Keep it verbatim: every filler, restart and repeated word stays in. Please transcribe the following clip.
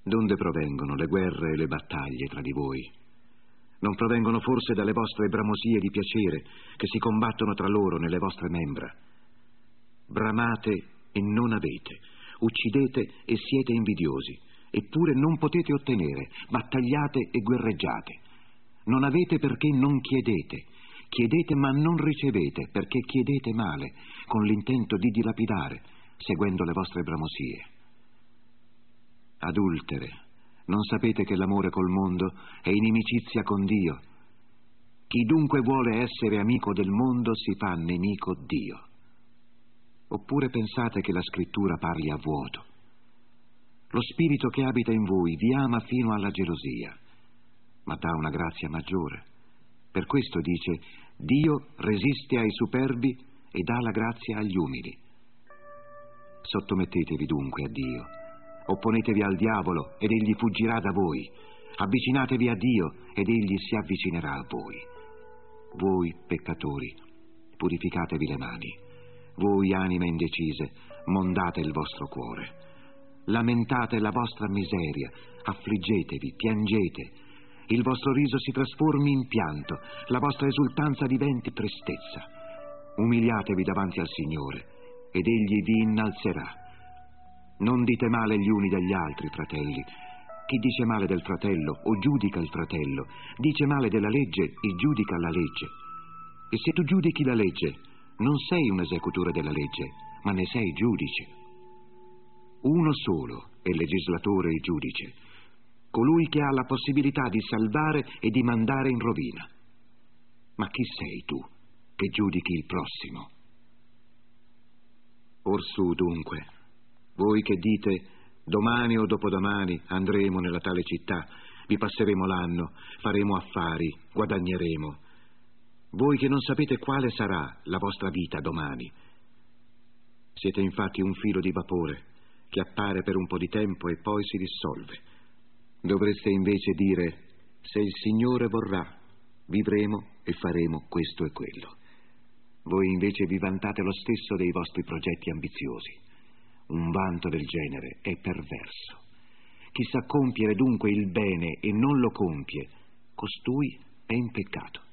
Donde provengono le guerre e le battaglie tra di voi? Non provengono forse dalle vostre bramosie di piacere che si combattono tra loro nelle vostre membra? Bramate e non avete, uccidete e siete invidiosi, eppure non potete ottenere, battagliate e guerreggiate. Non avete perché non chiedete, chiedete ma non ricevete perché chiedete male, con l'intento di dilapidare, seguendo le vostre bramosie. Adultere, non sapete che l'amore col mondo è inimicizia con Dio? Chi dunque vuole essere amico del mondo si fa nemico Dio. Oppure pensate che la scrittura parli a vuoto? Lo spirito che abita in voi vi ama fino alla gelosia, ma dà una grazia maggiore. Per questo dice: Dio resiste ai superbi e dà la grazia agli umili. Sottomettetevi dunque a Dio. Opponetevi al diavolo ed egli fuggirà da voi. Avvicinatevi a Dio ed egli si avvicinerà a voi. Voi, peccatori, purificatevi le mani. Voi, anime indecise, mondate il vostro cuore. Lamentate la vostra miseria, affliggetevi, piangete. Il vostro riso si trasformi in pianto, la vostra esultanza diventi tristezza. Umiliatevi davanti al Signore ed egli vi innalzerà. Non dite male gli uni degli altri, fratelli. Chi dice male del fratello o giudica il fratello, dice male della legge e giudica la legge. E se tu giudichi la legge, non sei un esecutore della legge, ma ne sei giudice. Uno solo è legislatore e giudice, colui che ha la possibilità di salvare e di mandare in rovina. Ma chi sei tu che giudichi il prossimo? Orsù dunque, voi che dite: domani o dopodomani andremo nella tale città, vi passeremo l'anno, faremo affari, guadagneremo. Voi che non sapete quale sarà la vostra vita domani. Siete infatti un filo di vapore che appare per un po' di tempo e poi si dissolve. Dovreste invece dire: se il Signore vorrà, vivremo e faremo questo e quello. Voi invece vi vantate lo stesso dei vostri progetti ambiziosi. Un vanto del genere è perverso. Chi sa compiere dunque il bene e non lo compie, costui è in peccato.